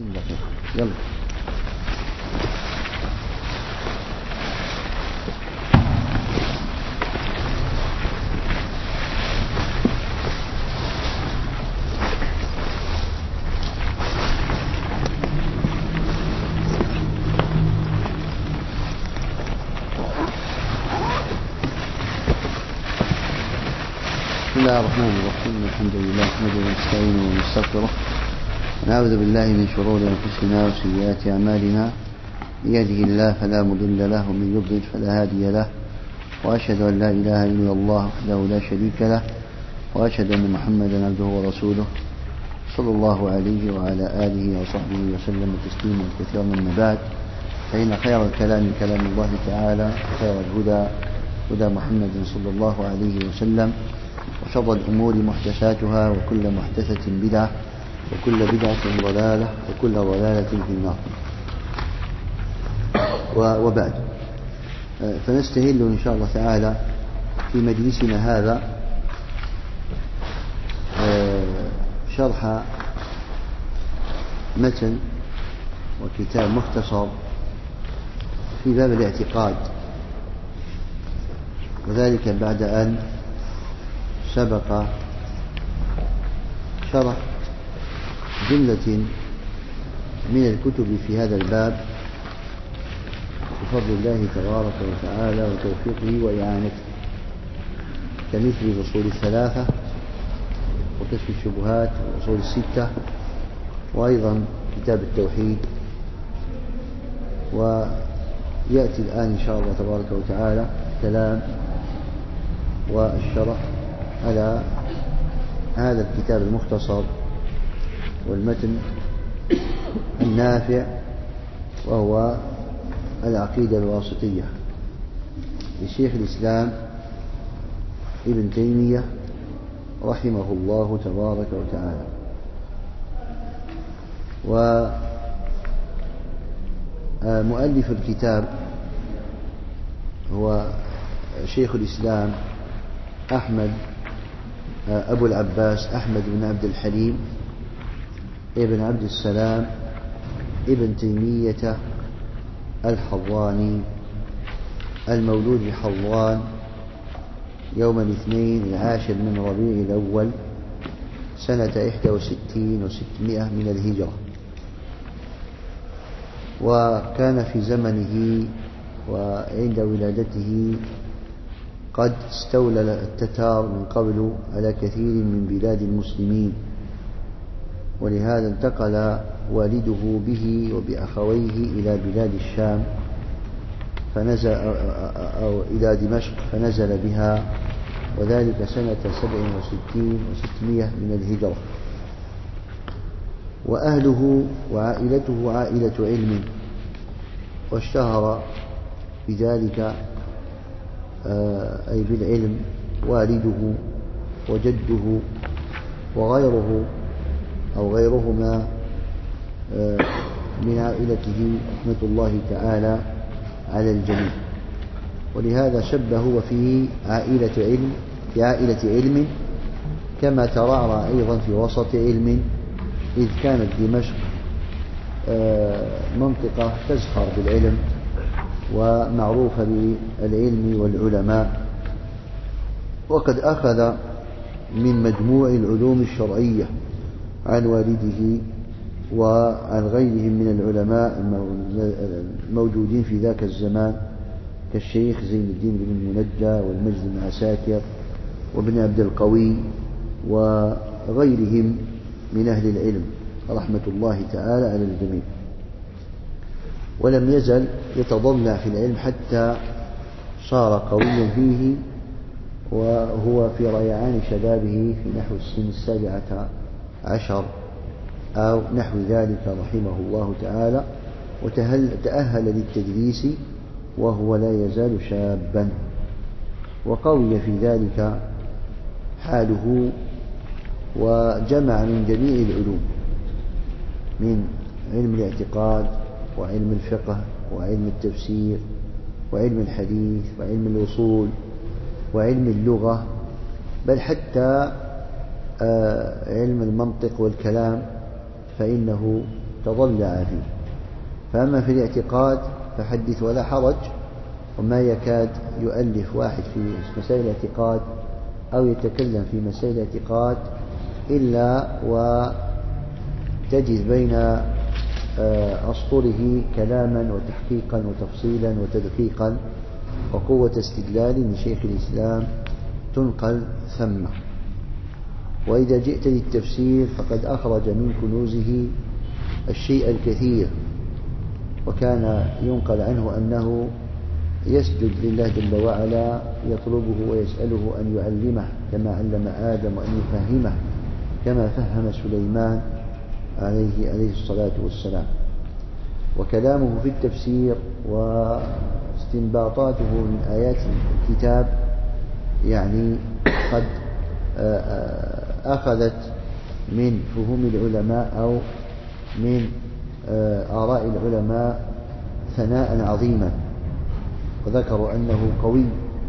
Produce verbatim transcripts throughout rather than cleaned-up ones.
يلا. بسم الله الرحمن الرحيم. الحمد لله نحمده ونستعينه ونستغفره ونعوذ بالله من شرور أنفسنا وسيئات أعمالنا. من يهده الله فلا مضل له ومن يضلل فلا هادي له، وأشهد أن لا إله إلا الله وحده لا شريك له، وأشهد أن محمدا عبده ورسوله صلى الله عليه وعلى آله وصحبه وسلم تسليما كثيرا. من بعد، فإن خير الكلام كلام الله تعالى، وخير الهدى هدى محمد صلى الله عليه وسلم، وشر الأمور محدثاتها، وكل محدثة بدعة، وكل بدعة ضلالة، وكل ضلالة في النار. وبعد، فنستهل إن شاء الله تعالى في مجلسنا هذا شرح متن وكتاب مختصر في باب الاعتقاد، وذلك بعد أن سبق شرح جملة من الكتب في هذا الباب بفضل الله تبارك وتعالى وتوفيقه وإعانته، كمثل الأصول الثلاثة وكشف الشبهات والأصول الستة، وأيضا كتاب التوحيد. ويأتي الآن إن شاء الله تبارك وتعالى كلام والشرح على هذا الكتاب المختصر والمتن النافع، وهو العقيدة الواسطية لشيخ الإسلام ابن تيمية رحمه الله تبارك وتعالى. ومؤلف الكتاب هو شيخ الإسلام أحمد أبو العباس أحمد بن عبد الحليم ابن عبد السلام ابن تيمية الحضاني، المولود بحضان يوم الاثنين العاشر من ربيع الأول سنة إحدى وستين وستمائة من الهجرة. وكان في زمنه وعند ولادته قد استولى التتار من قبل على كثير من بلاد المسلمين، ولهذا انتقل والده به وبأخويه إلى بلاد الشام، فنزل أو إلى دمشق فنزل بها، وذلك سنة سبع وستين وستمائة من الهجرة. وأهله وعائلته عائلة علم، واشتهر بذلك أي بالعلم والده وجده وغيره أو غيرهما من عائلته رحمة الله تعالى على الجميع. ولهذا شبه هو في عائلة علم في عائلة علم، كما ترعرع أيضا في وسط علم، إذ كانت دمشق منطقة تزخر بالعلم ومعروفة بالعلم والعلماء. وقد أخذ من مجموع العلوم الشرعية عن والده وعن غيرهم من العلماء الموجودين في ذاك الزمان، كالشيخ زين الدين بن المنجى والمجد بن عساكر وابن عبد القوي وغيرهم من أهل العلم رحمة الله تعالى على الجميع. ولم يزل يتضلع في العلم حتى صار قويا فيه، وهو في ريعان شبابه في نحو السن السابعة عشر أو نحو ذلك رحمه الله تعالى، وتأهل للتدريس وهو لا يزال شابا، وقوي في ذلك حاله، وجمع من جميع العلوم، من علم الاعتقاد وعلم الفقه وعلم التفسير وعلم الحديث وعلم الأصول وعلم اللغة، بل حتى علم المنطق والكلام، فإنه تضلع فيه. فأما في الاعتقاد فحدث ولا حرج، وما يكاد يؤلف واحد في مسائل الاعتقاد أو يتكلم في مسائل الاعتقاد إلا وتجد بين أسطره كلاما وتحقيقا وتفصيلا وتدقيقا وقوة استدلال من شيخ الإسلام تنقل ثم. وإذا جئت للتفسير فقد أخرج من كنوزه الشيء الكثير، وكان ينقل عنه أنه يسجد لله جل وعلا يطلبه ويسأله أن يعلمه كما علم آدم وأن يفهمه كما فهم سليمان عليه, عليه الصلاة والسلام. وكلامه في التفسير واستنباطاته من آيات الكتاب يعني قد أخذت من فهوم العلماء أو من آراء العلماء ثناء عظيما، وذكروا أنه قوي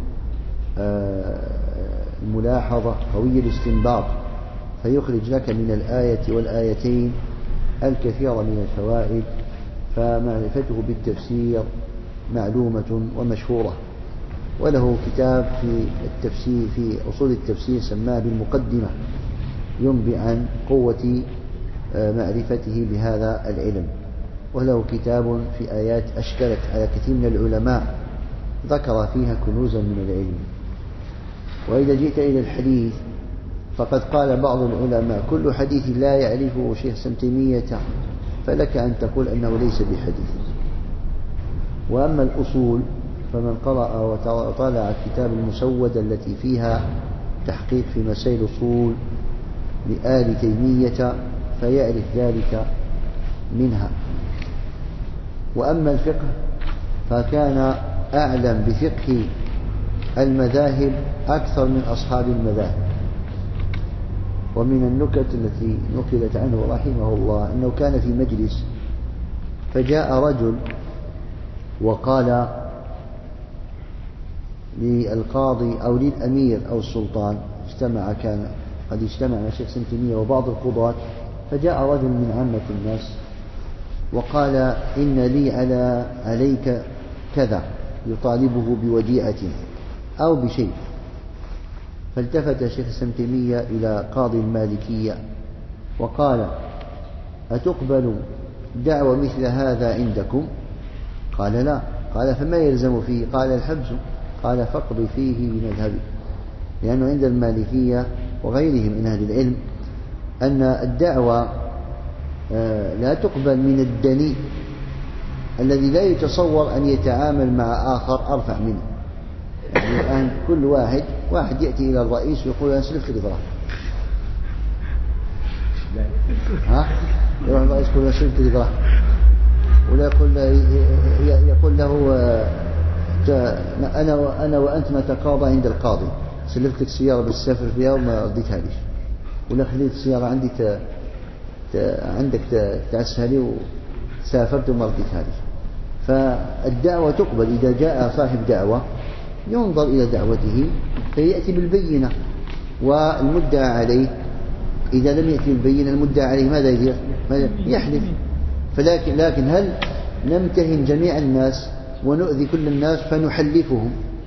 الملاحظة قوي الاستنباط، فيخرج لك من الآية والآيتين الكثير من الفوائد، فمعرفته بالتفسير معلومة ومشهورة. وله كتاب في التفسير في أصول التفسير سماه بالمقدمة، ينبئ عن قوة معرفته بهذا العلم. وله كتاب في آيات أشكلت على كثير من العلماء ذكر فيها كنوزا من العلم. وإذا جئت إلى الحديث فقد قال بعض العلماء كل حديث لا يعرفه شيخ ابن تيمية فلك أن تقول أنه ليس بحديث. وأما الأصول فمن قرأ وطالع الكتاب المسودة التي فيها تحقيق في مسائل الأصول لآل تيمية فيعرف ذلك منها. وأما الفقه فكان أعلم بفقه المذاهب أكثر من أصحاب المذاهب. ومن النكت التي نقلت عنه رحمه الله أنه كان في مجلس فجاء رجل وقال للقاضي أو للأمير أو السلطان، اجتمع كان قد اجتمع مع شيخ ابن تيمية وبعض القضاة، فجاء رجل من عامة الناس وقال إن لي على عليك كذا، يطالبه بوديعة أو بشيء. فالتفت شيخ ابن تيمية إلى قاضي المالكية وقال أتقبل دعوة مثل هذا عندكم؟ قال لا. قال فما يلزم فيه؟ قال الحبس. قال فاقض فيه بمذهبي، لأنه عند المالكية وغيرهم من أهل العلم أن الدعوة لا تقبل من الدني الذي لا يتصور أن يتعامل مع آخر أرفع منه. يعني الآن كل واحد واحد يأتي إلى الرئيس ويقول أنا سلفت الإضرار، ها يروح الرئيس يقول أنا سلفت الإضرار، ولا يقول له يقول له أنا أنا وأنت نتقاضى عند القاضي، سلفتك سيارة بالسفر فيها وما رديتها ليش، ولا خليت السيارة عندي ت... ت... عندك تعسها لي وسافرت وما رديتها ليش. فالدعوة تقبل إذا جاء صاحب دعوة ينظر إلى دعوته فيأتي بالبينة، والمدعى عليه إذا لم يأتي بالبينة المدعى عليه ماذا يدير؟ يحلف. فلكن لكن هل نمتهن جميع الناس ونؤذي كل الناس فنحلفهم؟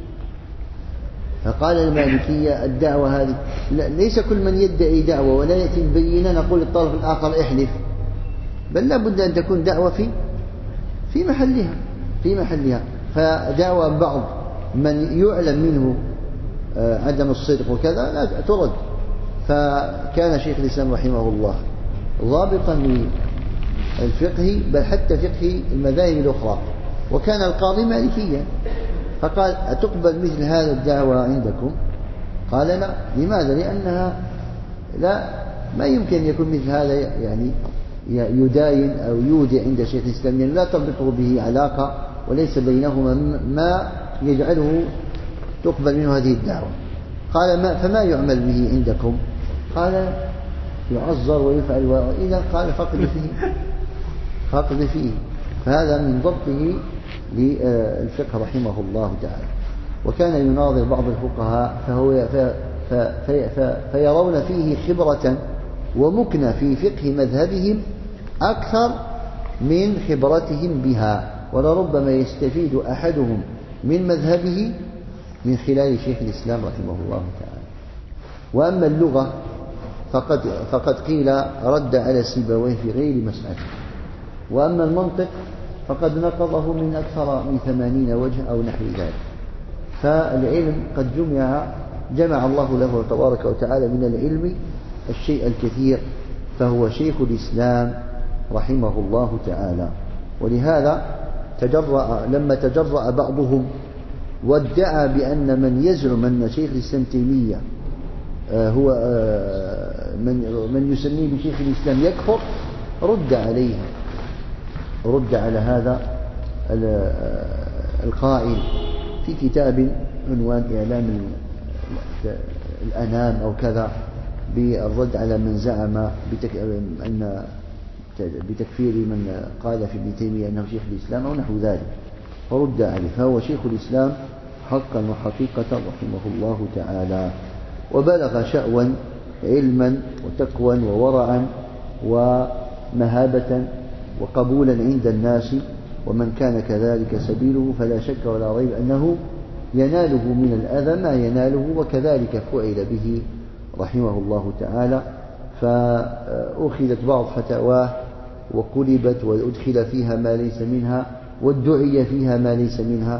فقال المالكية الدعوة هذه ليس كل من يدعي دعوة ولا يأتي البينة نقول للطرف الآخر احلف، بل لا بد أن تكون دعوة في في محلها في محلها فدعوة بعض من يعلم منه عدم الصدق وكذا لا ترد. فكان شيخ الإسلام رحمه الله ضابطا للفقه بل حتى فقه المذاهب الأخرى، وكان القاضي مالكيا، فقال أتقبل مثل هذا الدعوة عندكم؟ قال لا. لماذا؟ لأنها لا ما يمكن يكون مثل هذا يعني يداين أو يودع عند شيخ الإسلام، يعني لا تربطه به علاقة وليس بينهما ما يجعله تقبل منه هذه الدعوة. قال ما فما يعمل به عندكم؟ قال يعذر ويفعل، وإذا قال فقد فيه فقد فيه. فهذا من ضبطه للفقه رحمه الله تعالى. وكان يناظر بعض الفقهاء فهو في في في فيرون فيه خبرة ومكنة في فقه مذهبهم أكثر من خبرتهم بها، ولربما يستفيد أحدهم من مذهبه من خلال شيخ الإسلام رحمه الله تعالى. وأما اللغة فقد, فقد قيل رد على سيبويه في غير مسألة. وأما المنطق فقد نقضه من أكثر من ثمانين وجه أو نحو ذلك. فالعلم قد جمع جمع الله له تبارك وتعالى من العلم الشيء الكثير، فهو شيخ الإسلام رحمه الله تعالى. ولهذا تجرأ لما تجرأ بعضهم وادعى بأن من يزعم أن شيخ الإسلام تيمية هو من من يسميه بشيخ الإسلام يكفر، رد عليه رد على هذا القائل في كتاب عنوان إعلام الأنام أو كذا، بالرد على من زعم أن بتكفير من قال في ابن تيمية أنه شيخ الإسلام أو نحو ذلك، فرد عليه. فهو شيخ الإسلام حقا وحقيقة رحمه الله تعالى، وبلغ شأوا علما وتقوى وورعا ومهابة وقبولا عند الناس، ومن كان كذلك سبيله فلا شك ولا ريب أنه يناله من الأذى ما يناله، وكذلك فعل به رحمه الله تعالى. فأخذت بعض فتاواه وقلبت وأدخل فيها ما ليس منها وادعي فيها ما ليس منها،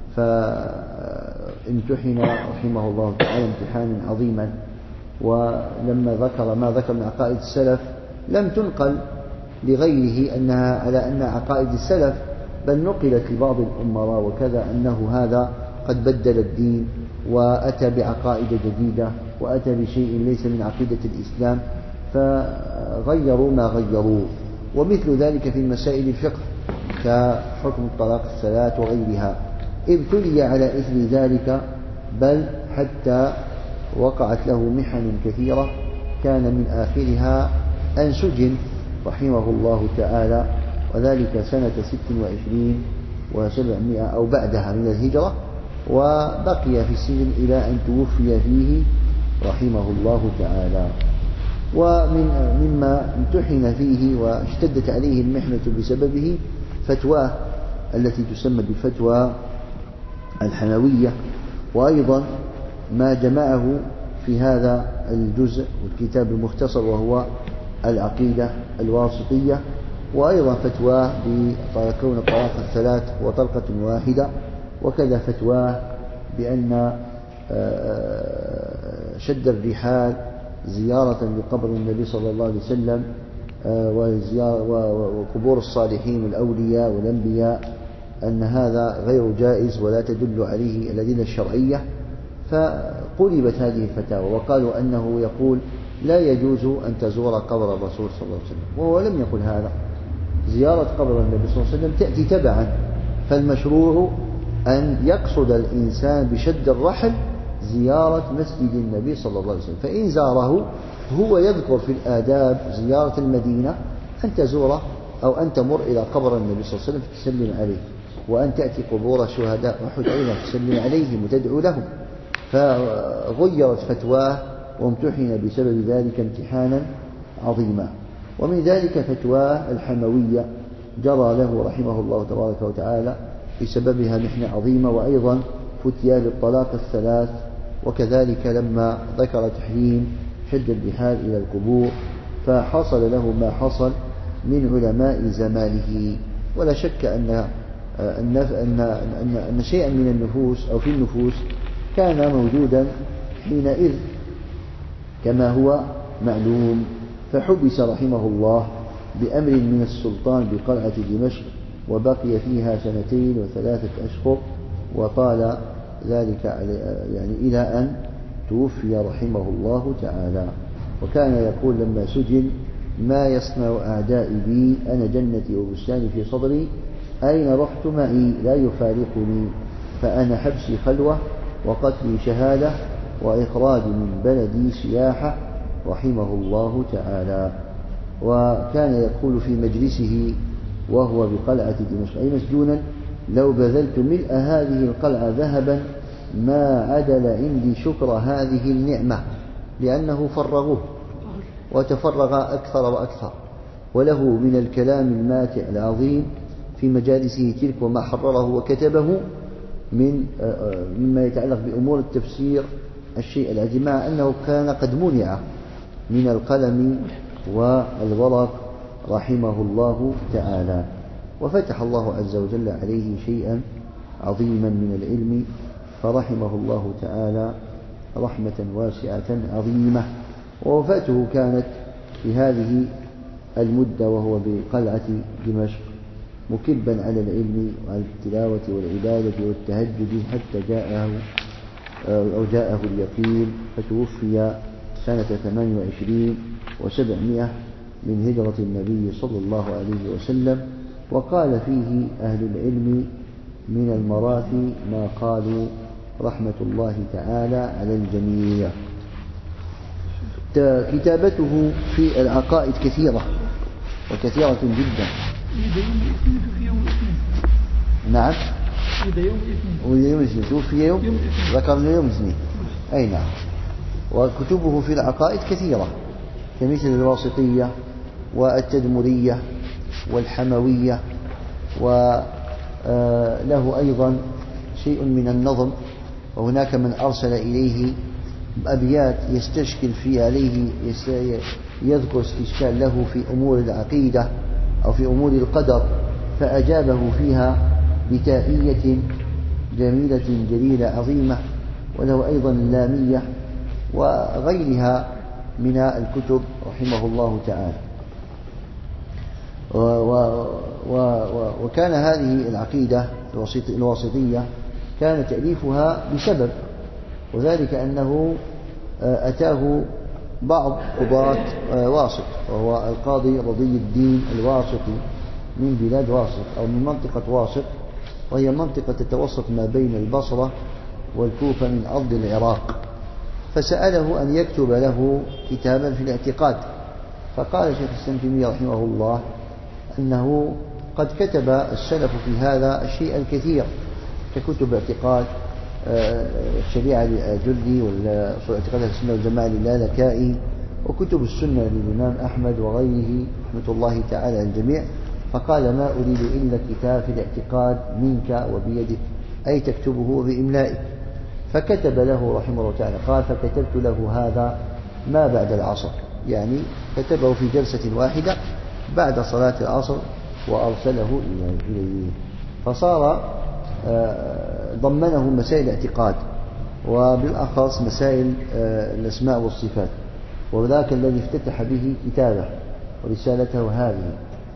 فامتحن رحمه الله تعالى امتحانا عظيما. ولما ذكر ما ذكر من عقائد السلف لم تنقل لغيره أنها على أن عقائد السلف، بل نقلت لبعض الأمراء وكذا أنه هذا قد بدل الدين وأتى بعقائد جديدة وأتى بشيء ليس من عقيدة الإسلام، فغيروا ما غيروا. ومثل ذلك في مسائل الفقه كحكم الطلاق الثلاث وغيرها، ابتلي على إثر ذلك، بل حتى وقعت له محن كثيرة، كان من آخرها أن سجن رحمه الله تعالى، وذلك سنة ست وعشرين وسبعمائة أو بعدها من الهجرة، وبقي في السجن إلى أن توفي فيه رحمه الله تعالى. ومن مما امتحن فيه واشتدت عليه المحنة بسببه فتواه التي تسمى بالفتوى الحموية، وأيضا ما جمعه في هذا الجزء والكتاب المختصر وهو العقيدة الواسطية، وأيضا فتواه بكون الطلاق الثلاث وطلقة واحدة، وكذا فتواه بأن شد الرحال زيارة لقبر النبي صلى الله عليه وسلم وقبور الصالحين والأولياء والأنبياء أن هذا غير جائز ولا تدل عليه الأدلة الشرعية. فقلبت هذه الفتاوى وقالوا أنه يقول لا يجوز أن تزور قبر الرسول صلى الله عليه وسلم، وهو لم يقل هذا. زيارة قبر النبي صلى الله عليه وسلم تأتي تبعا، فالمشروع أن يقصد الإنسان بشد الرحل زيارة مسجد النبي صلى الله عليه وسلم، فإن زاره هو يذكر في الآداب زيارة المدينة أن تزور أو أن تمر إلى قبر النبي صلى الله عليه وسلم فتسلم عليه، وأن تأتي قبور شهداء أحد أيضا تسلم عليهم وتدعو لهم. فغيرت فتواه وامتحن بسبب ذلك امتحانا عظيما. ومن ذلك فتواه الحموية جرى له رحمه الله تبارك وتعالى بسببها محنة عظيمة، وأيضا فتيا بالطلاق الثلاث، وكذلك لما ذكر تحريم شد الرحال إلى القبور فحصل له ما حصل من علماء زمانه. ولا شك أن أن أن أن شيئا من النفوس أو في النفوس كان موجودا حينئذ كما هو معلوم، فحبس رحمه الله بأمر من السلطان بقلعة دمشق، وبقي فيها سنتين وثلاثة أشهر، وطال ذلك يعني إلى أن توفي رحمه الله تعالى. وكان يقول لما سجن: ما يصنع أعدائي بي، أنا جنتي وبستاني في صدري، أين رحت معي لا يفارقني، فأنا حبسي خلوة وقتلي شهادة وإخراجي من بلدي سياحة، رحمه الله تعالى. وكان يقول في مجلسه وهو بقلعة دمشق أي مسجونا: لو بذلت ملء هذه القلعة ذهبا ما عدل عندي شكر هذه النعمة، لأنه فرغوه وتفرغ أكثر وأكثر، وله من الكلام الماتع العظيم في مجالسه تلك وما حرره وكتبه من مما يتعلق بأمور التفسير الشيء العجيب، مع أنه كان قد منع من القلم والورق رحمه الله تعالى، وفتح الله عز وجل عليه شيئا عظيما من العلم، فرحمه الله تعالى رحمة واسعة عظيمة. ووفاته كانت في هذه المدة وهو بقلعة دمشق مكبا على العلم وعلى التلاوة والعبادة والتهجد حتى جاءه أو جاءه اليقين، فتوفي سنة ثمان وعشرين وسبعمائة من هجرة النبي صلى الله عليه وسلم. وقال فيه أهل العلم من المراثي ما قالوا رحمة الله تعالى على الجميع. كتابته في العقائد كثيرة وكثيرة جدا. نعم. ولد يوم الاثنين، توفي يوم ذكرنا يوم الاثنين. أي نعم. وكتبه في العقائد كثيرة كمثل الواسطية والتدمرية والحموية، وله أيضا شيء من النظم، وهناك من أرسل إليه أبيات يستشكل في عليه يذكر استشكال له في أمور العقيدة أو في أمور القدر، فأجابه فيها بتائية جميلة جليلة عظيمة. وله أيضا اللامية وغيرها من الكتب رحمه الله تعالى. و و و وكان هذه العقيدة الواسطية كان تأليفها بسبب، وذلك أنه أتاه بعض قضاة واسط، وهو القاضي رضي الدين الواسطي من بلاد واسط أو من منطقة واسط، وهي منطقة تتوسط ما بين البصرة والكوفة من أرض العراق. فسأله أن يكتب له كتابا في الاعتقاد، فقال شيخ الإسلام ابن تيمية رحمه الله أنه قد كتب السلف في هذا الشيء الكثير ككتب اعتقاد الشريعة للآجري واعتقاد السنة والجماعة للالكائي، وكتب السنة للإمام أحمد وغيره رحمة الله تعالى الجميع. فقال ما أريد إلا كتاب في الاعتقاد منك وبيدك، أي تكتبه بإملائك. فكتب له رحمه الله تعالى، قال فكتبت له هذا ما بعد العصر، يعني كتبه في جلسة واحدة بعد صلاة العصر وأرسله إليه. فصار ضمنه مسائل الاعتقاد، وبالأخص مسائل الأسماء والصفات، وذاك الذي افتتح به كتابه ورسالته هذه،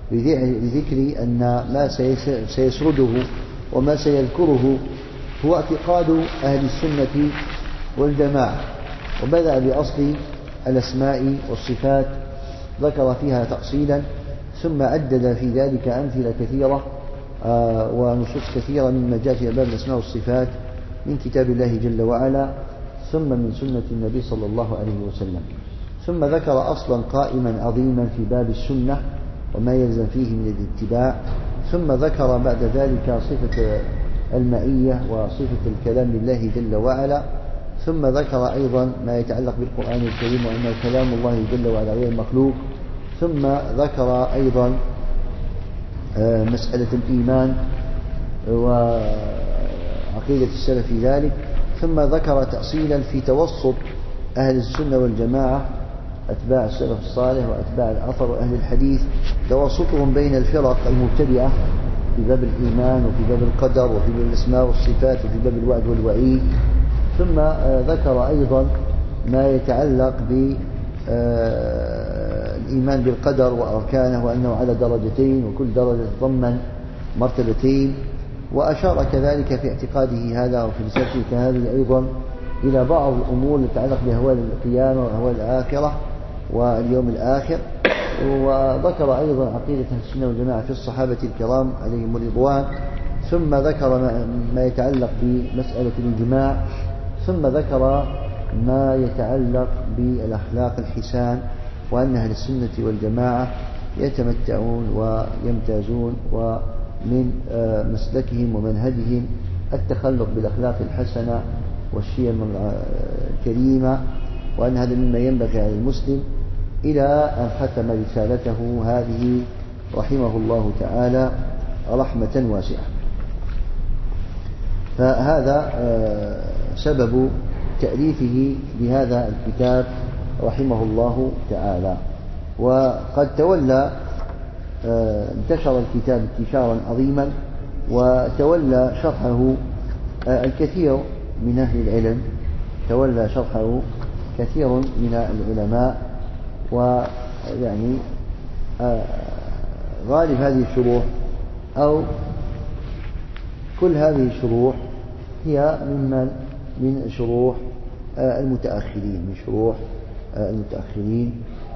بذكر أن ما سيسرده وما سيذكره هو اعتقاد أهل السنة والجماعة. وبدأ بأصل الأسماء والصفات، ذكر فيها تأصيلا، ثم عدد في ذلك أمثلة كثيرة ونصوص كثيرة مما جاء في باب الأسماء والصفات من كتاب الله جل وعلا، ثم من سنة النبي صلى الله عليه وسلم. ثم ذكر أصلا قائما عظيما في باب السنة وما يلزم فيه من الاتباع، ثم ذكر بعد ذلك صفة المعية وصفة الكلام لله جل وعلا، ثم ذكر أيضا ما يتعلق بالقرآن الكريم وأن كلام الله جل وعلا غير مخلوق، ثم ذكر أيضا مسألة الإيمان وعقيدة السلف في ذلك، ثم ذكر تأصيلا في توسط أهل السنة والجماعة أتباع السلف الصالح وأتباع الأثر وأهل الحديث، توسطهم بين الفرق المبتدعة في باب الإيمان وفي باب القدر وفي باب الأسماء والصفات وفي باب الوعد والوعيد. ثم ذكر أيضا ما يتعلق بالإيمان بالقدر وأركانه وأنه على درجتين وكل درجة تضمن مرتبتين، وأشار كذلك في اعتقاده هذا وفي رسالته هذه أيضا إلى بعض الأمور تتعلق بأهوال القيامة وأهوال الآخرة واليوم الآخر. وذكر أيضا عقيدة السنة والجماعة في الصحابة الكرام عليهم الرضوان، ثم ذكر ما يتعلق بمسألة الإجماع، ثم ذكر ما يتعلق بالأخلاق الحسان وأن أهل السنة والجماعة يتمتعون ويمتازون ومن مسلكهم ومنهجهم التخلق بالأخلاق الحسنة والشيم الكريمة، وأن هذا مما ينبغي على المسلم إلى أن ختم رسالته هذه رحمه الله تعالى رحمة واسعة. فهذا سبب تأليفه بهذا الكتاب رحمه الله تعالى. وقد تولى انتشر الكتاب انتشارا عظيما، وتولى شرحه الكثير من أهل العلم، تولى شرحه كثير من العلماء. ويعني غالب هذه الشروح أو كل هذه الشروح هي ممن من شروح المتأخرين من شروح المتأخرين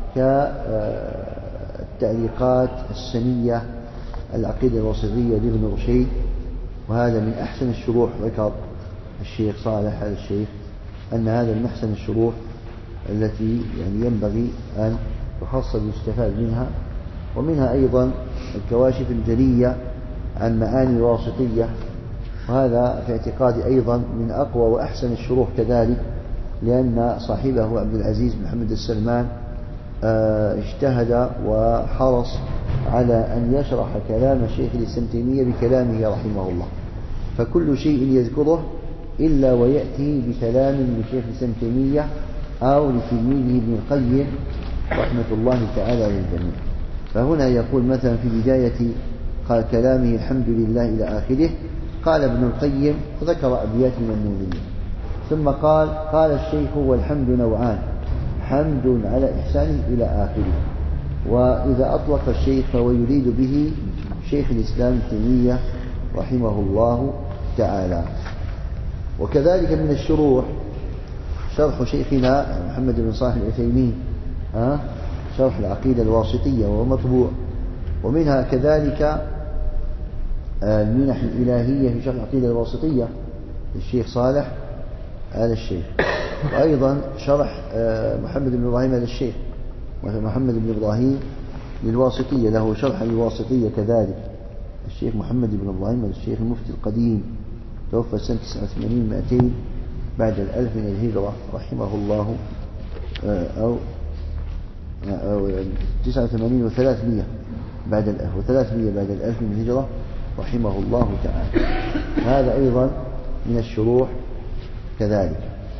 كالتعليقات السنية العقيدة الواسطية لابن رشيد، وهذا من أحسن الشروح. ذكر الشيخ صالح هذا الشيخ أن هذا من أحسن الشروح التي يعني ينبغي أن يخص ويستفاد منها. ومنها أيضا الكواشف الجلية عن معاني الواسطية، وهذا في اعتقادي أيضا من أقوى وأحسن الشروح كذلك، لأن صاحبه عبد العزيز بن محمد السلمان اجتهد وحرص على أن يشرح كلام الشيخ الإسلام تيمية بكلامه رحمه الله، فكل شيء يذكره إلا ويأتي بكلام للشيخ الإسلام تيمية أو لتلميذه ابن القيم رحمة الله تعالى للجميع. فهنا يقول مثلا في بداية قال كلامه الحمد لله إلى آخره، قال ابن القيم وذكر أبيات من النونية، ثم قال قال الشيخ والحمد نوعان، حمد على إحسانه إلى آخره. وإذا أطلق الشيخ فهو يريد به شيخ الإسلام تيمية رحمه الله تعالى. وكذلك من الشروح شرح شيخنا محمد بن صالح العثيمين ها شرح العقيدة الواسطية وهو مطبوع، ومنها كذلك المنح الإلهية في شرح العقيدة الواسطية للشيخ صالح آل الشيخ، وأيضا شرح محمد بن إبراهيم آل الشيخ محمد بن إبراهيم للواسطية له شرح للواسطية كذلك الشيخ محمد بن إبراهيم آل الشيخ المفتي القديم توفى سنة تسعة وثمانين مئتين بعد الألف من الهجرة رحمه الله، أو أو تسعة وثمانين وثلاثمية بعد الألف وثلاثمية بعد الألف من الهجرة رحمه الله تعالى. هذا أيضا من الشروح كذلك.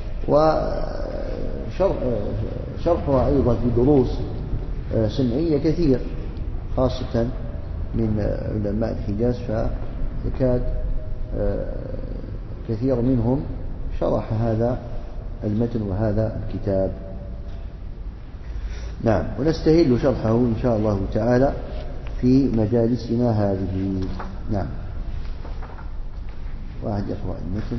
وشرحها أيضا في دروس سمعية كثير خاصة من علماء الحجاز، فيكاد كثير منهم شرح هذا المتن وهذا الكتاب. نعم، ونستهل شرحه إن شاء الله تعالى في مجالسنا هذه. نعم، واحد يقرأ المتن.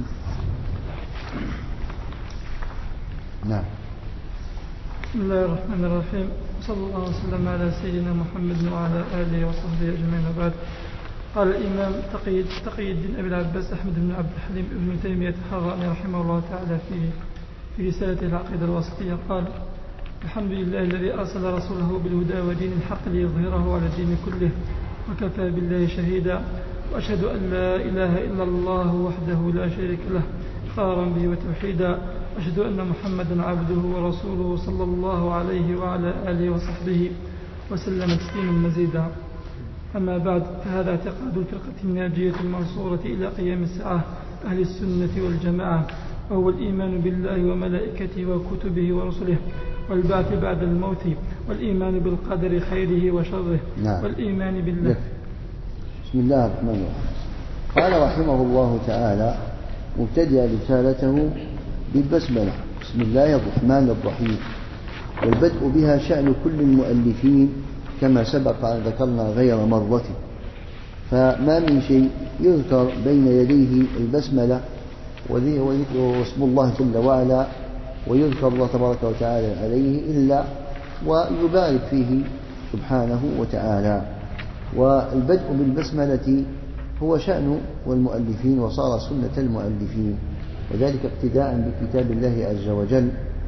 نعم. بسم الله الرحمن الرحيم، صلى الله وسلم على سيدنا محمد وعلى آله وصحبه أجمعين. وبعد، قال الإمام تقي تقي الدين أبي العباس أحمد بن عبد الحليم ابن تيمية الحراني رحمه الله تعالى في في رسالته العقيدة الواسطية قال: الحمد لله الذي أرسل رسوله بالهدى ودين الحق ليظهره على الدين كله، وكفى بالله شهيدا، وأشهد أن لا إله إلا الله وحده لا شريك له إقرارا به وتوحيدا، وأشهد أن محمدا عبده ورسوله صلى الله عليه وعلى آله وصحبه وسلم تسليما مزيدا. أما بعد، فهذا اعتقاد الفرقة الناجية المنصورة إلى قيام الساعة أهل السنة والجماعة، وهو الإيمان بالله وملائكته وكتبه ورسله والبعث بعد الموت، والإيمان بالقدر خيره وشره. نعم. والإيمان بالله. بسم الله الرحمن الرحيم. قال رحمه الله تعالى مبتدئ رسالته بالبسملة: بسم الله الرحمن الرحيم. والبدء بها شأن كل المؤلفين كما سبق أن ذكرنا غير مرة، فما من شيء يذكر بين يديه البسملة واسم الله جل وعلا ويذكر الله تبارك وتعالى عليه إلا ويبارك فيه سبحانه وتعالى. والبدء بالبسملة هو شأن والمؤلفين وصار سنة المؤلفين، وذلك اقتداء بكتاب الله عز وجل،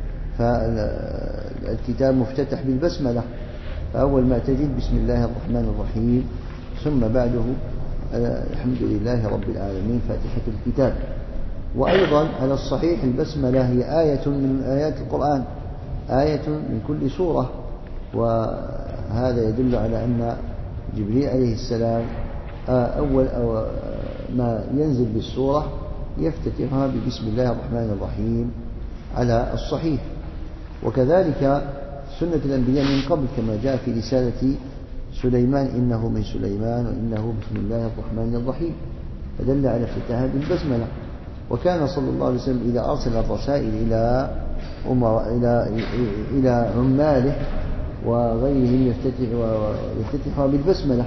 فالكتاب مفتتح بالبسملة، فأول ما تجد بسم الله الرحمن الرحيم، ثم بعده الحمد لله رب العالمين فاتحة الكتاب. وأيضا على الصحيح البسملة هي آية من آيات القرآن، آية من كل سورة وهذا يدل على أن جبريل عليه السلام أول أو ما ينزل بالسورة يفتتحها ببسم الله الرحمن الرحيم على الصحيح. وكذلك سنة الأنبياء من قبل كما جاء في رسالة سليمان إنه من سليمان وإنه بسم الله الرحمن الرحيم، فدل على افتتاحها بالبسملة. وكان صلى الله عليه وسلم إذا أرسل الرسائل إلى إلى إلى عماله وغيرهم يفتتح ويفتتحها بالبسملة،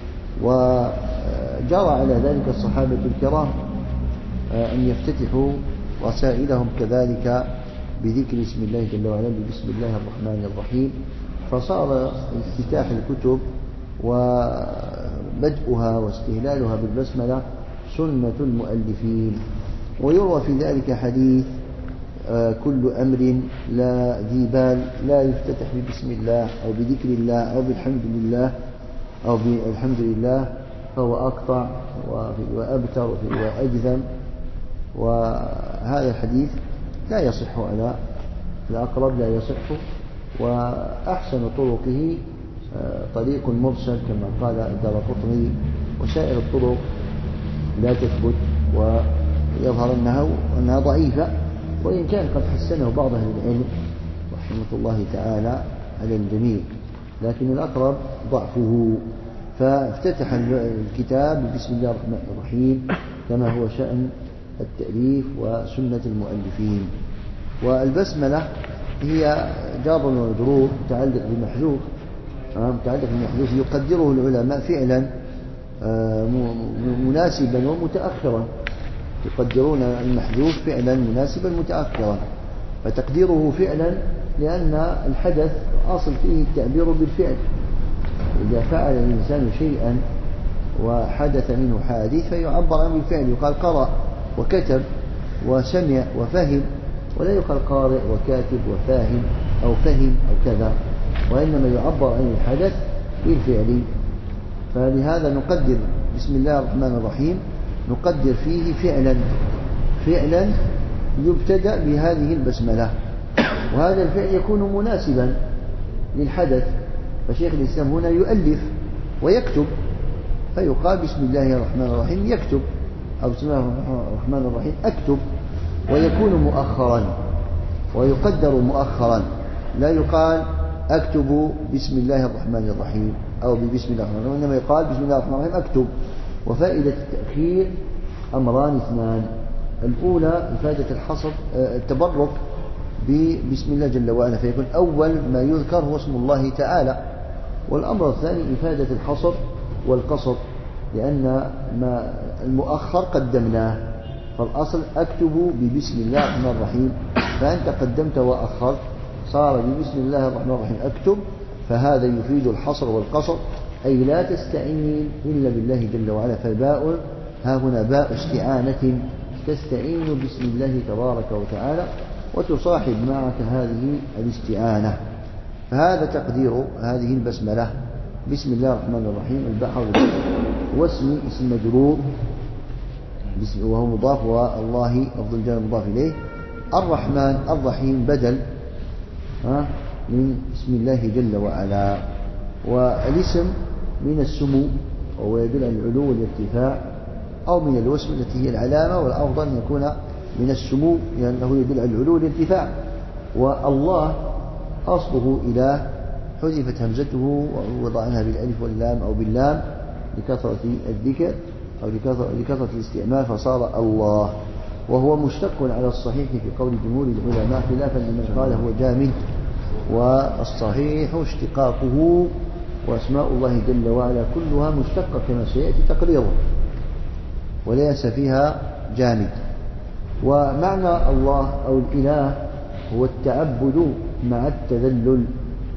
وجرى على ذلك الصحابة الكرام أن يفتتحوا رسائلهم كذلك بذكر اسم الله جل وعلا بسم الله الرحمن الرحيم، فصار افتتاح الكتب وبدءها واستهلالها بالبسملة سنة المؤلفين. ويروى في ذلك حديث كل أمر لا ذي بال لا يفتتح ببسم الله أو بذكر الله أو بالحمد لله أو بالحمد لله فهو أقطع وأبتر وأجذم. وهذا الحديث لا يصح على الأقرب لا يصح، وأحسن طرقه طريق مرسل كما قال الدارقطني، وسائر الطرق لا تثبت ويظهر أنها, أنها ضعيفة، وإن كان قد حسنه بعض أهل العلم رحمة الله تعالى على الجميع، لكن الأقرب ضعفه. فافتتح الكتاب بسم الله الرحمن الرحيم كما هو شأن التأليف وسنة المؤلفين. والبسملة هي جار ومجرور متعلق بمحذوف متعلق بمحذوف يقدره العلماء فعلا مناسبا ومتأخرا، يقدرون المحذوف فعلا مناسبا متأخرا، فتقديره فعلا لأن الحدث أصل فيه التعبير بالفعل. إذا فعل الإنسان شيئا وحدث منه حادث فيعبر عنه بالفعل، يقال قرأ وكتب وسمع وفهم، ولا يقال قارئ وكاتب وفاهم أو فهم أو كذا، وإنما يعبر عن الحدث بالفعل. فلهذا نقدر بسم الله الرحمن الرحيم نقدر فيه فعلا فعلا يبتدأ بهذه البسملة، وهذا الفعل يكون مناسبا للحدث. فشيخ الإسلام هنا يؤلف ويكتب فيقال بسم الله الرحمن الرحيم يكتب، أو بسم الله الرحمن الرحيم أكتب، ويكون مؤخرا ويقدر مؤخرا، لا يقال أكتب بسم الله الرحمن الرحيم أو ببسم الله الرحمن الرحيم، إنما يقال بسم الله الرحمن الرحيم أكتب. وفائدة التأخير أمران اثنان: الأولى إفادة الحصر التبرك ببسم الله جل وعلا، فيكون أول ما يذكر هو اسم الله تعالى. والأمر الثاني إفادة الحصر والقصر، لأن ما المؤخر قدمناه، فالأصل أكتب ببسم الله الرحمن الرحيم، فأنت قدمت وأخرت صار ببسم الله الرحمن الرحيم أكتب، فهذا يفيد الحصر والقصر، أي لا تستعين إلا بالله جل وعلا. فالباء ها هنا باء استعانة، تستعين بسم الله تبارك وتعالى وتصاحب معك هذه الاستعانة. فهذا تقدير هذه البسملة بسم الله الرحمن الرحيم. البحر واسم اسم مجرور وهو مضاف، والله لفظ الجلالة مضاف إليه. الرحمن الرحيم بدل من اسم الله جل وعلا. والاسم من السمو وهو يدل على العلو والارتفاع، أو من الوسم التي هي العلامة، والأفضل أن يكون من السمو لأنه يدل على العلو والارتفاع. والله أصله إله حذفت همزته ووضع عنها بالألف واللام أو باللام لكثرة الذكر أو لكثرة الاستعمال فصار الله، وهو مشتق على الصحيح في قول جمهور العلماء خلافا لمن قال هو جامد. والصحيح اشتقاقه، وأسماء الله جل وعلا كلها مشتقة كما سيأتي تقريره وليس فيها جامد. ومعنى الله أو الإله هو التعبد مع التذلل،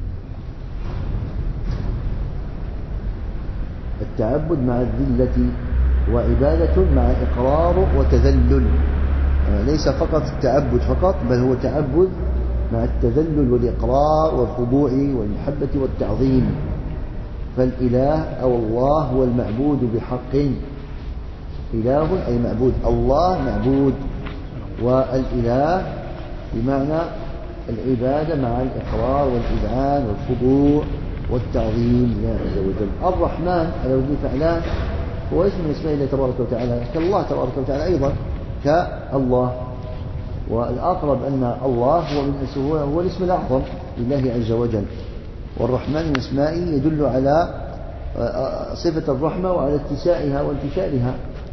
التعبد مع الذلة، وعبادة مع إقرار وتذلل، ليس فقط التعبد فقط، بل هو تعبد مع التذلل والإقرار والخضوع والمحبة والتعظيم. فالإله أو الله هو المعبود بحق، إله أي معبود، الله معبود، والإله بمعنى العبادة مع الإقرار والإذعان والخضوع والتعظيم لله عز وجل. الرحمن على وجه فعلان هو اسم من اسماء الله تبارك وتعالى كالله تبارك وتعالى أيضا كالله، والأقرب أن الله هو من هو, هو الاسم الأعظم لله عز وجل. والرحمن من اسمائه يدل على صفة الرحمة وعلى اتساعها وانتشارها،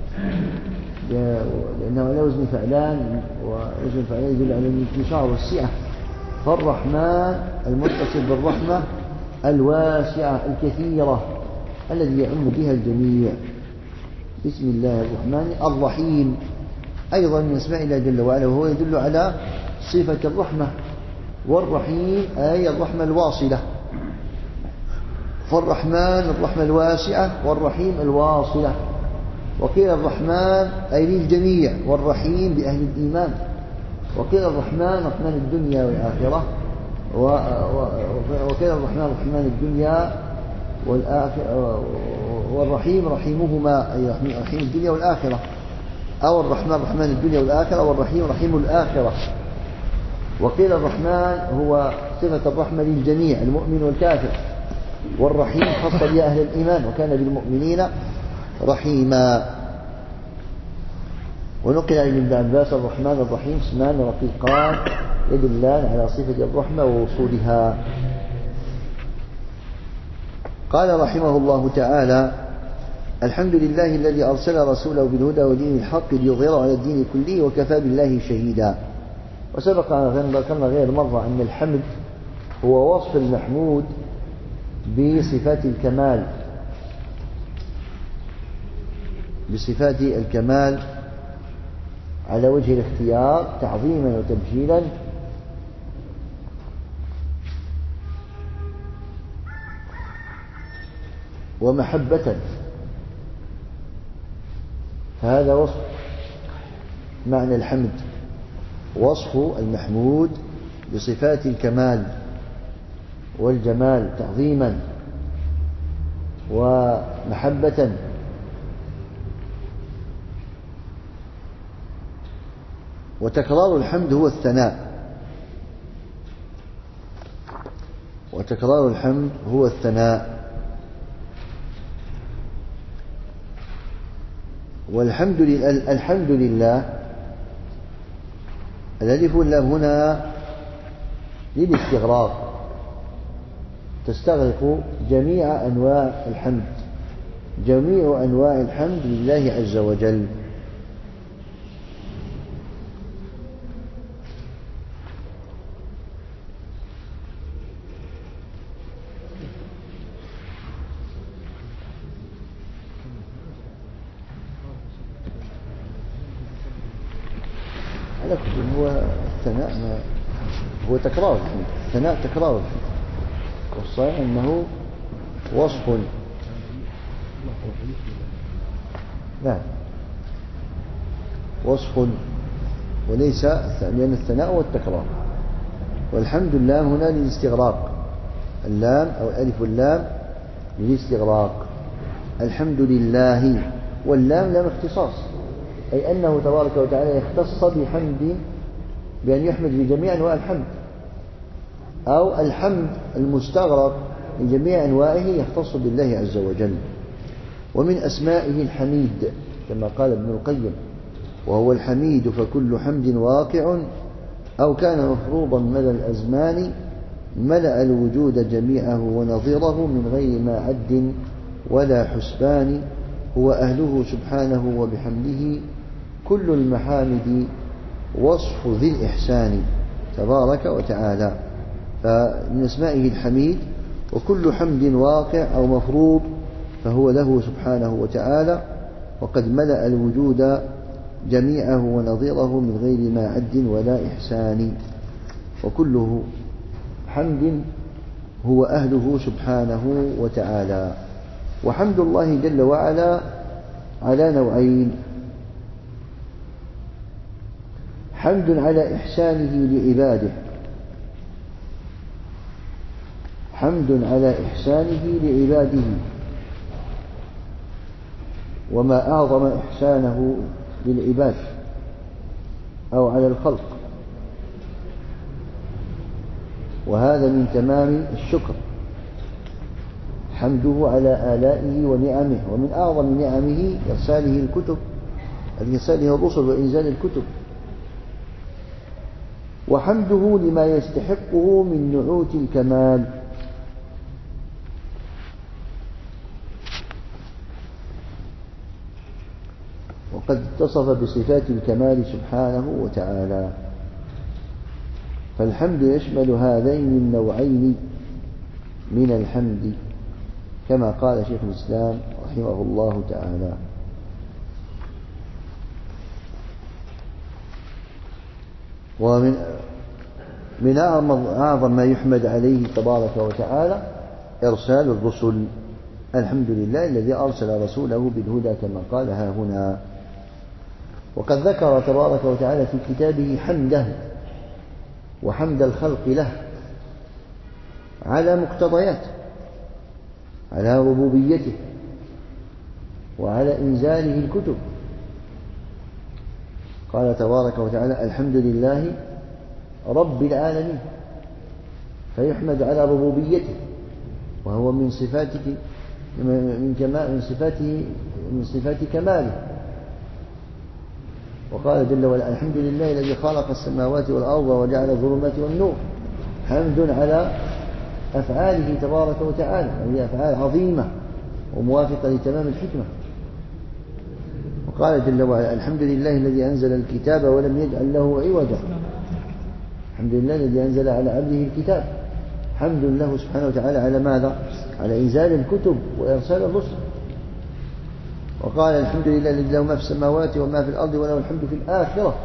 لأنه على وزن فعلان، ووزن فعلان يدل على الانتشار والسعة. فالرحمن المتصف بالرحمة الواسعة الكثيرة الذي يعم بها الجميع. بسم الله الرحمن الرحيم أيضا من اسماء الله جل وعلا، وهو يدل على صفة الرحمة. والرحيم أي الرحمة الواصلة، فالرحمن الرحمة الواسعة والرحيم الواصلة. وقيل الرحمن أي للجميع، والرحيم بأهل الإيمان. وقيل الرحمن رحمن الدنيا والآخرة، وقيل الرحمن رحمن الدنيا والآخرة، والرحيم رحيمهما أي رحيم الدنيا والآخرة، أو الرحمن رحمن الدنيا والآخرة، والرحيم رحيم الآخرة. وقيل الرحمن هو صفة الرحمة للجميع المؤمن والكافر، والرحيم خاص بأهل الإيمان وكان بالمؤمنين رحيما. ونقل عن ابن عباس الرحمن الرحيم اسمان رقيقان يدلان على صفة الرحمة ووصولها. قال رحمه الله تعالى: الحمد لله الذي أرسل رسوله بالهدى ودين الحق ليظهره على الدين كله وكفى بالله شهيدا. وسبق أن ذكرنا غير مرة أن الحمد هو وصف المحمود بصفات الكمال بصفات الكمال على وجه الاختيار تعظيما وتبجيلا ومحبة. فهذا وصف معنى الحمد، وصف المحمود بصفات الكمال والجمال تعظيما ومحبة. وتكرار الحمد هو الثناء وتكرار الحمد هو الثناء والحمد لله. الحمد لله الألف واللام هنا للاستغراق، تستغرق جميع أنواع الحمد، جميع أنواع الحمد لله عز وجل. على كل هو الثناء هو تكرار الحمد، الثناء تكرار الحمد، والصحيح أنه وصف. نعم وصف وليس، لأن الثناء هو التكرار. والحمد لله هنا للاستغراق، اللام أو الألف واللام للاستغراق. الحمد لله، واللام لام اختصاص، أي أنه تبارك وتعالى يختص بحمد، بأن يحمد بجميع أنواع الحمد، أو الحمد المستغرق من جميع أنواعه يختص بالله عز وجل. ومن أسمائه الحميد كما قال ابن القيم: وهو الحميد فكل حمد واقع أو كان مفروضا مدى الأزمان، ملأ الوجود جميعه ونظيره من غير ما عد ولا حسبان. هو أهله سبحانه وبحمده كل المحامد وصف ذي الإحسان تبارك وتعالى. فمن اسمائه الحميد، وكل حمد واقع أو مفروض فهو له سبحانه وتعالى، وقد ملأ الوجود جميعه ونظيره من غير ما عد ولا إحسان. وكله حمد هو أهله سبحانه وتعالى. وحمد الله جل وعلا على نوعين: حمد على إحسانه لعباده، حمد على إحسانه لعباده، وما أعظم إحسانه للعباد أو على الخلق. وهذا من تمام الشكر، حمده على آلائه ونعمه. ومن أعظم نعمه إرساله الكتب، إرساله الرسل وإنزال الكتب، وحمده لما يستحقه من نعوت الكمال. وقد اتصف بصفات الكمال سبحانه وتعالى، فالحمد يشمل هذين النوعين من الحمد، كما قال شيخ الإسلام رحمه الله تعالى. ومن من أعظم ما يحمد عليه تبارك وتعالى إرسال الرسل. الحمد لله الذي أرسل رسوله بالهدى كما قال ها هنا. وقد ذكر تبارك وتعالى في كتابه حمده وحمد الخلق له على مقتضيات، على ربوبيته وعلى إنزاله الكتب. قال تبارك وتعالى الحمد لله رب العالمين، فيحمد على ربوبيته، وهو من صفاته من كمال من صفاته من صفات كماله. وقال جل وعلا الحمد لله الذي خلق السماوات والأرض وجعل الظلمات والنور. حمد على أفعاله تبارك وتعالى، وهي أفعال عظيمة وموافقة لتمام الحكمة. وقال جل وعلا الحمد لله الذي أنزل الكتاب ولم يجعل له عوجا. الحمد لله الذي أنزل على عبده الكتاب، حمد له سبحانه وتعالى على ماذا؟ على إنزال الكتب وإرسال الرسل. وقال الحمد لله الذي له ما في السماوات وما في الأرض وله الحمد في الآخرة.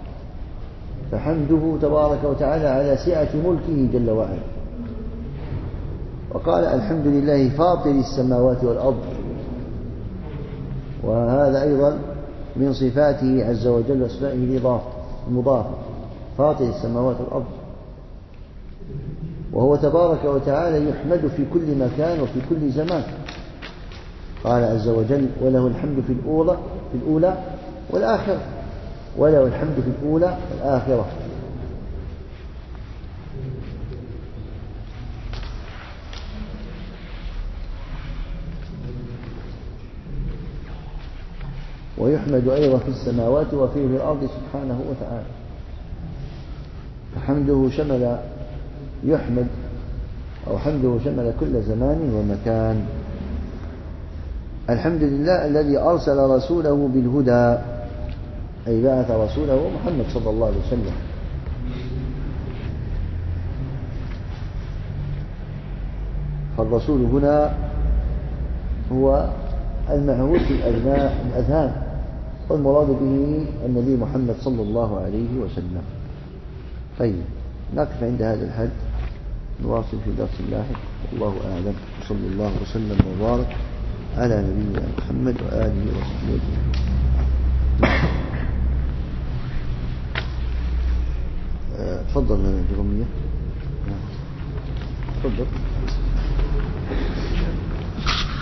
فحمده تبارك وتعالى على سعة ملكه جل وعلا. وقال الحمد لله فاطر السماوات والأرض، وهذا أيضا من صفاته عز وجل وأسمائه المضافة، فاطر السماوات والأرض. وهو تبارك وتعالى يحمد في كل مكان وفي كل زمان. قال عز وجل وله الحمد في الأولى في الأولى والآخرة، وله الحمد في الأولى والآخرة. ويحمد أيضا في السماوات وفي الأرض سبحانه وتعالى. فحمده شمل يحمد أو حمده شمل كل زمان ومكان. الحمد لله الذي أرسل رسوله بالهدى، أي بعث رسوله محمد صلى الله عليه وسلم. فالرسول هنا هو المعهود في الأذهان، والمراد به النبي محمد صلى الله عليه وسلم. طيب نقف عند هذا الحد، نواصل في درس لاحق. والله أعلم، صلى الله وسلم وبارك على نبينا محمد وآله وصحبه تفضل جرمية. تفضل.